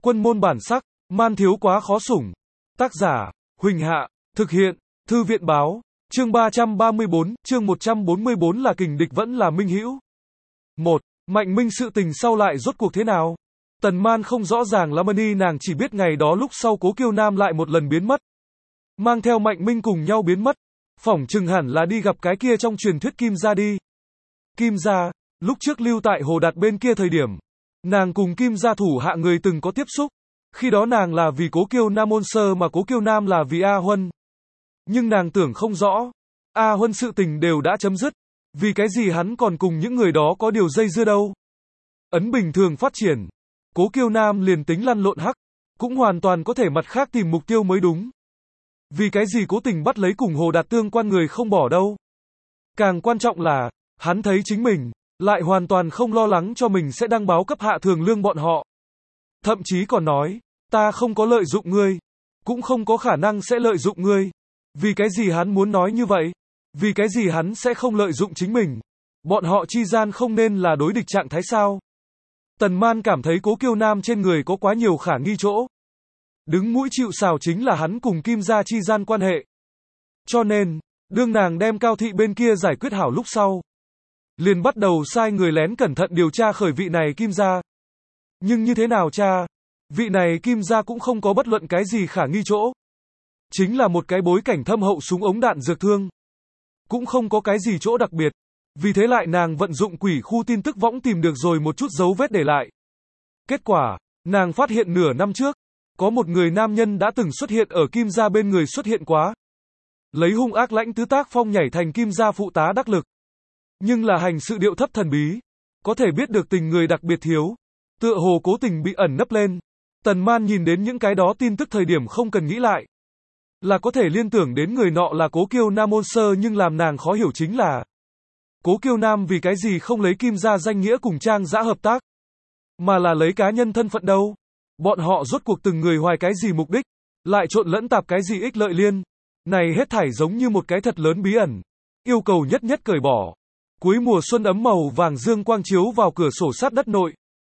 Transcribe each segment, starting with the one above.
Quân môn bản sắc, man thiếu quá khó sủng. Tác giả, Huỳnh Hạ, thực hiện, Thư viện báo, chương 334, chương 144 là kình địch vẫn là minh hữu. 1. Mạnh Minh sự tình sau lại rốt cuộc thế nào? Tần Man không rõ ràng lắm, nàng chỉ biết ngày đó lúc sau Cố Kiêu Nam lại một lần biến mất. Mang theo Mạnh Minh cùng nhau biến mất. Phỏng chừng hẳn là đi gặp cái kia trong truyền thuyết Kim gia đi. Kim gia, lúc trước lưu tại Hồ Đạt bên kia thời điểm, nàng cùng Kim gia thủ hạ người từng có tiếp xúc. Khi đó nàng là vì Cố Kiêu Nam ôn sơ mà Cố Kiêu Nam là vì A Huân. Nhưng nàng tưởng không rõ, A Huân sự tình đều đã chấm dứt, vì cái gì hắn còn cùng những người đó có điều dây dưa đâu. Ấn bình thường phát triển, Cố Kiêu Nam liền tính lăn lộn hắc, cũng hoàn toàn có thể mặt khác tìm mục tiêu mới đúng. Vì cái gì cố tình bắt lấy cùng Hồ Đạt tương quan người không bỏ đâu. Càng quan trọng là, hắn thấy chính mình, lại hoàn toàn không lo lắng cho mình sẽ đăng báo cấp hạ thường lương bọn họ. Thậm chí còn nói, ta không có lợi dụng ngươi, cũng không có khả năng sẽ lợi dụng ngươi. Vì cái gì hắn muốn nói như vậy? Vì cái gì hắn sẽ không lợi dụng chính mình? Bọn họ chi gian không nên là đối địch trạng thái sao? Tần Man cảm thấy Cố Kiêu Nam trên người có quá nhiều khả nghi chỗ. Đứng mũi chịu sào chính là hắn cùng Kim gia chi gian quan hệ. Cho nên, đương nàng đem Cao thị bên kia giải quyết hảo lúc sau, liền bắt đầu sai người lén cẩn thận điều tra khởi vị này Kim gia. Nhưng như thế nào cha? Vị này Kim gia cũng không có bất luận cái gì khả nghi chỗ. Chính là một cái bối cảnh thâm hậu súng ống đạn dược thương. Cũng không có cái gì chỗ đặc biệt. Vì thế lại nàng vận dụng quỷ khu tin tức võng tìm được rồi một chút dấu vết để lại. Kết quả, nàng phát hiện nửa năm trước, có một người nam nhân đã từng xuất hiện ở Kim gia bên người xuất hiện quá. Lấy hung ác lãnh tứ tác phong nhảy thành Kim gia phụ tá đắc lực. Nhưng là hành sự điệu thấp thần bí. Có thể biết được tình người đặc biệt thiếu. Tựa hồ cố tình bị ẩn nấp lên. Tần Man nhìn đến những cái đó tin tức thời điểm không cần nghĩ lại. Là có thể liên tưởng đến người nọ là Cố Kiêu Nam ôn sơ, nhưng làm nàng khó hiểu chính là Cố Kiêu Nam vì cái gì không lấy Kim gia danh nghĩa cùng Trang Dã hợp tác, mà là lấy cá nhân thân phận đâu? Bọn họ rốt cuộc từng người hoài cái gì mục đích, lại trộn lẫn tạp cái gì ích lợi liên? Này hết thảy giống như một cái thật lớn bí ẩn, yêu cầu nhất nhất cởi bỏ. Cuối mùa xuân ấm màu vàng dương quang chiếu vào cửa sổ sát đất nội,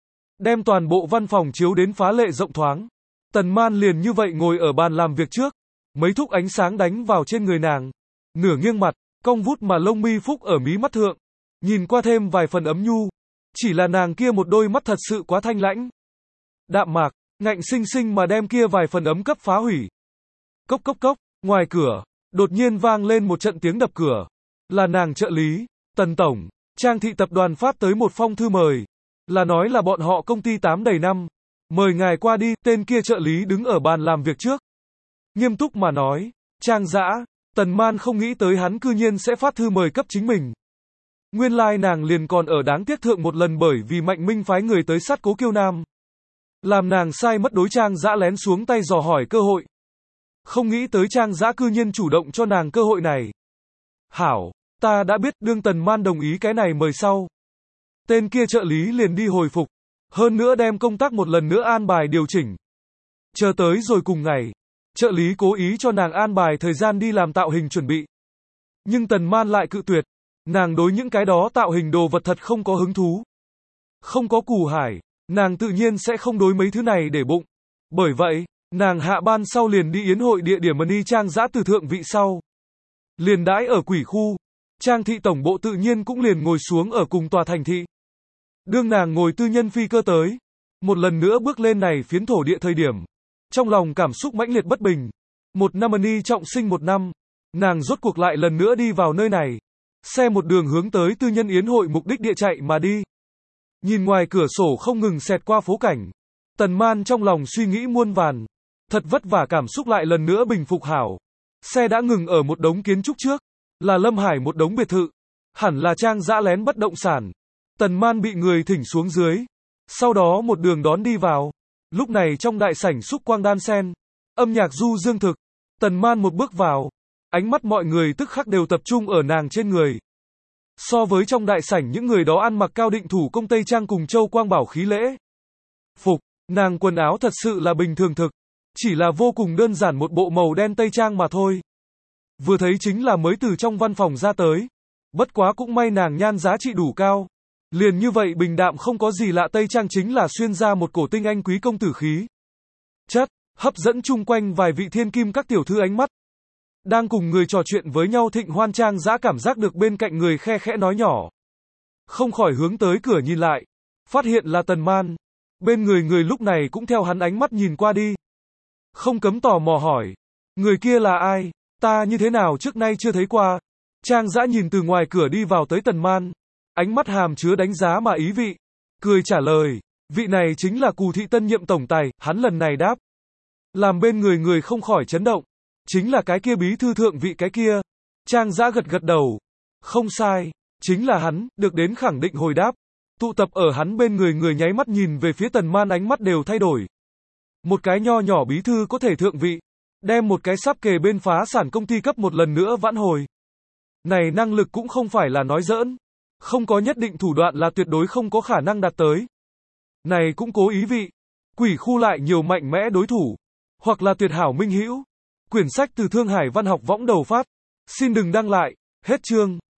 đem toàn bộ văn phòng chiếu đến phá lệ rộng thoáng. Tần Man liền như vậy ngồi ở bàn làm việc trước, mấy thúc ánh sáng đánh vào trên người nàng, nửa nghiêng mặt, cong vút mà lông mi phúc ở mí mắt thượng, nhìn qua thêm vài phần ấm nhu. Chỉ là nàng kia một đôi mắt thật sự quá thanh lãnh, đạm mạc, ngạnh sinh sinh mà đem kia vài phần ấm cấp phá hủy. Cốc cốc cốc, ngoài cửa, đột nhiên vang lên một trận tiếng đập cửa. Là nàng trợ lý, Tần tổng, Trang thị tập đoàn phát tới một phong thư mời, là nói là bọn họ công ty 8 đầy năm, mời ngài qua đi. Tên kia trợ lý đứng ở bàn làm việc trước, nghiêm túc mà nói, Trang Dã. Tần Man không nghĩ tới hắn cư nhiên sẽ phát thư mời cấp chính mình. Nguyên lai nàng liền còn ở đáng tiếc thượng một lần bởi vì Mạnh Minh phái người tới sát Cố Kiêu Nam, làm nàng sai mất đối Trang Dã lén xuống tay dò hỏi cơ hội. Không nghĩ tới Trang Dã cư nhiên chủ động cho nàng cơ hội này. Hảo, ta đã biết. Đương Tần Man đồng ý cái này mời sau, tên kia trợ lý liền đi hồi phục, hơn nữa đem công tác một lần nữa an bài điều chỉnh. Chờ tới rồi cùng ngày, trợ lý cố ý cho nàng an bài thời gian đi làm tạo hình chuẩn bị. Nhưng Tần Man lại cự tuyệt, nàng đối những cái đó tạo hình đồ vật thật không có hứng thú. Không có củ hải, nàng tự nhiên sẽ không đối mấy thứ này để bụng. Bởi vậy, nàng hạ ban sau liền đi yến hội địa điểm đi Trang Dã từ thượng vị sau. Liền đãi ở quỷ khu, Trang thị tổng bộ tự nhiên cũng liền ngồi xuống ở cùng tòa thành thị. Đương nàng ngồi tư nhân phi cơ tới, một lần nữa bước lên này phiến thổ địa thời điểm, trong lòng cảm xúc mãnh liệt bất bình. Một năm trọng sinh một năm, nàng rốt cuộc lại lần nữa đi vào nơi này. Xe một đường hướng tới tư nhân yến hội mục đích địa chạy mà đi. Nhìn ngoài cửa sổ không ngừng xẹt qua phố cảnh, Tần Man trong lòng suy nghĩ muôn vàn. Thật vất vả cảm xúc lại lần nữa bình phục hảo. Xe đã ngừng ở một đống kiến trúc trước, là Lâm Hải một đống biệt thự, hẳn là Trang Dã lén bất động sản. Tần Man bị người thỉnh xuống dưới, sau đó một đường đón đi vào. Lúc này trong đại sảnh xúc quang đan sen, âm nhạc du dương thực. Tần Man một bước vào, ánh mắt mọi người tức khắc đều tập trung ở nàng trên người. So với trong đại sảnh những người đó ăn mặc cao định thủ công tây trang cùng châu quang bảo khí lễ phục, nàng quần áo thật sự là bình thường thực, chỉ là vô cùng đơn giản một bộ màu đen tây trang mà thôi. Vừa thấy chính là mới từ trong văn phòng ra tới. Bất quá cũng may nàng nhan giá trị đủ cao. Liền như vậy bình đạm không có gì lạ tây trang chính là xuyên ra một cổ tinh anh quý công tử khí. chất, hấp dẫn chung quanh vài vị thiên kim các tiểu thư ánh mắt. Đang cùng người trò chuyện với nhau Thịnh Hoan Trang Dã cảm giác được bên cạnh người khe khẽ nói nhỏ. Không khỏi hướng tới cửa nhìn lại. Phát hiện là Tần Man. Bên người lúc này cũng theo hắn ánh mắt nhìn qua đi. Không cấm tò mò hỏi. Người kia là ai? Ta như thế nào trước nay chưa thấy qua. Trang Dã nhìn từ ngoài cửa đi vào tới Tần Man. Ánh mắt hàm chứa đánh giá mà ý vị. Cười trả lời. Vị này chính là Cù Thị tân nhiệm tổng tài. Hắn lần này đáp. Làm bên người không khỏi chấn động. Chính là cái kia bí thư thượng vị cái kia. Trang Dã gật đầu. Không sai. Chính là hắn, được đến khẳng định hồi đáp. Tụ tập ở hắn bên người nháy mắt nhìn về phía Tần Man ánh mắt đều thay đổi. Một cái nho nhỏ bí thư có thể thượng vị. Đem một cái sắp kề bên phá sản công ty cấp một lần nữa vãn hồi. Này năng lực cũng không phải là nói giỡn. Không có nhất định thủ đoạn là tuyệt đối không có khả năng đạt tới. Này cũng cố ý vị. Quỷ khu lại nhiều mạnh mẽ đối thủ. Hoặc là tuyệt hảo minh hữu. Quyển sách từ Thương Hải Văn học võng đầu phát. Xin đừng đăng lại. Hết chương.